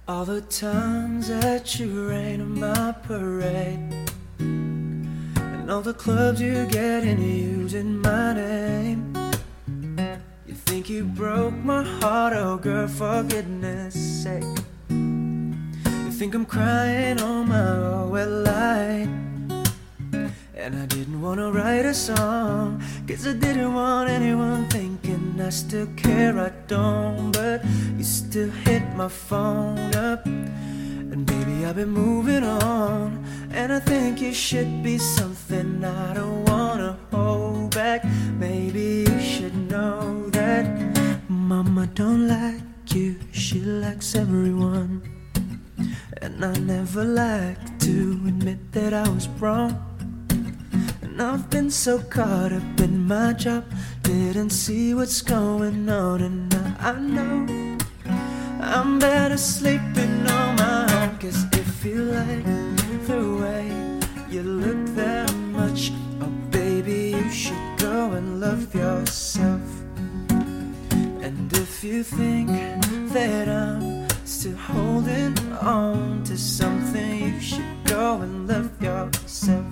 All the times that you rain on my parade, and all the clubs you get in using my name. You think you broke my heart, oh girl, for goodness sake. You think I'm crying on my OL light, and I didn't wanna write a song, 'cause I didn't want anyone thinking I still care. I don't, but you still hit my phone up. And baby, I've been moving on, and I think you should be something I don't wanna hold back. Maybe you should know that Mama don't like you, she likes everyone. And I never like to admit that I was wrong. And I've been so caught up in my job, didn't see what's going on. And now I know I'm better sleeping on my own. 'Cause if you like the way you look that much, oh baby, you should go and love yourself. And if you think that I'm still holding on to something, you should go and love yourself.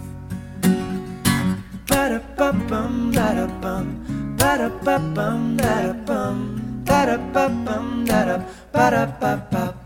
Ba-da-ba-bum, ba-da-bum, ba-da-ba-bum, ba-da-bum, ba-da-ba-bum, ba-da-ba-da-ba-ba.